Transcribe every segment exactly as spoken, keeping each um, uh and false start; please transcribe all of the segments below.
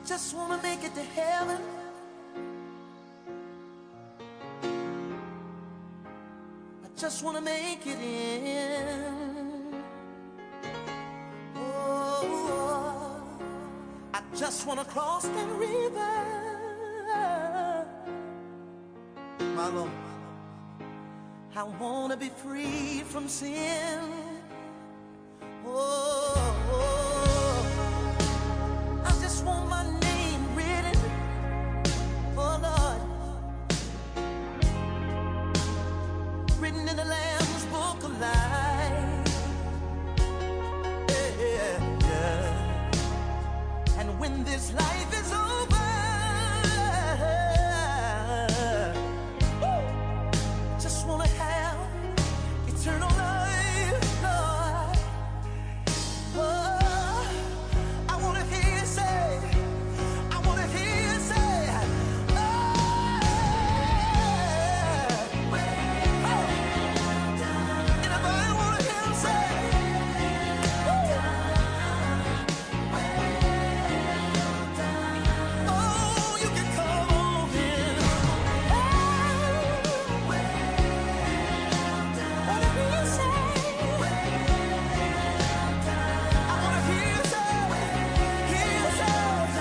just wanna make it to heaven. I just wanna make it in. Oh, I just wanna cross that river. My Lord, I wanna be free from sin. Oh, I just want my name written, oh Lord, written in the Lamb's Book of Life. Yeah, yeah, yeah. And when this life is over, woo, just wanna have eternal life, Lord. Oh, I wanna hear you say, I wanna hear you say, oh, well done. Anybody wanna hear him say, well done. Oh, you can come on in. Oh, well done. Wanna hear you say, I wanna hear you say, hear you say,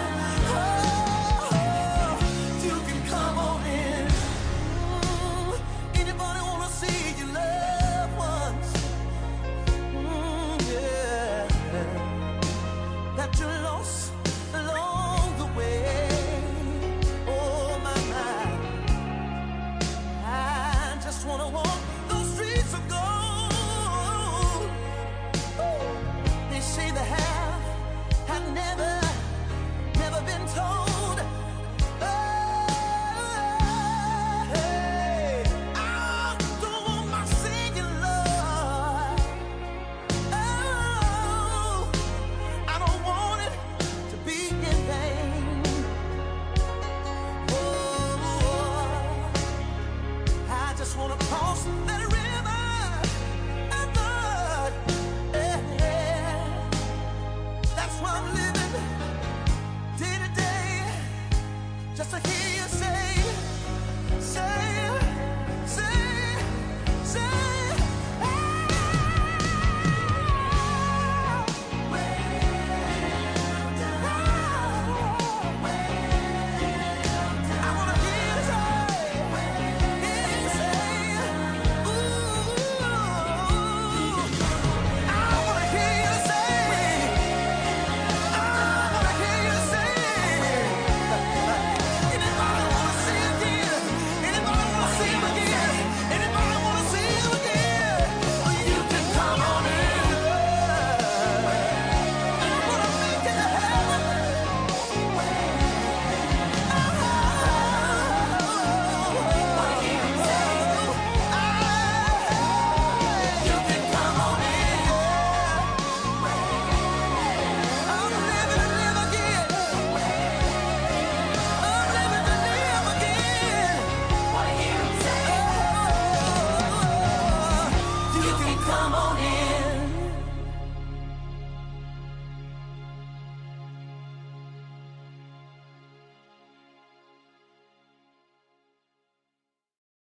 oh, you can come on in. Mm, anybody wanna see your loved ones? Mm, yeah, that you lost along the way. Oh my, my, I just wanna walk those streets of gold. They say the half have never, never been told. Oh, hey, I don't want my singing, Lord. Oh, I don't want it to be in vain. Oh, I just wanna cross that river.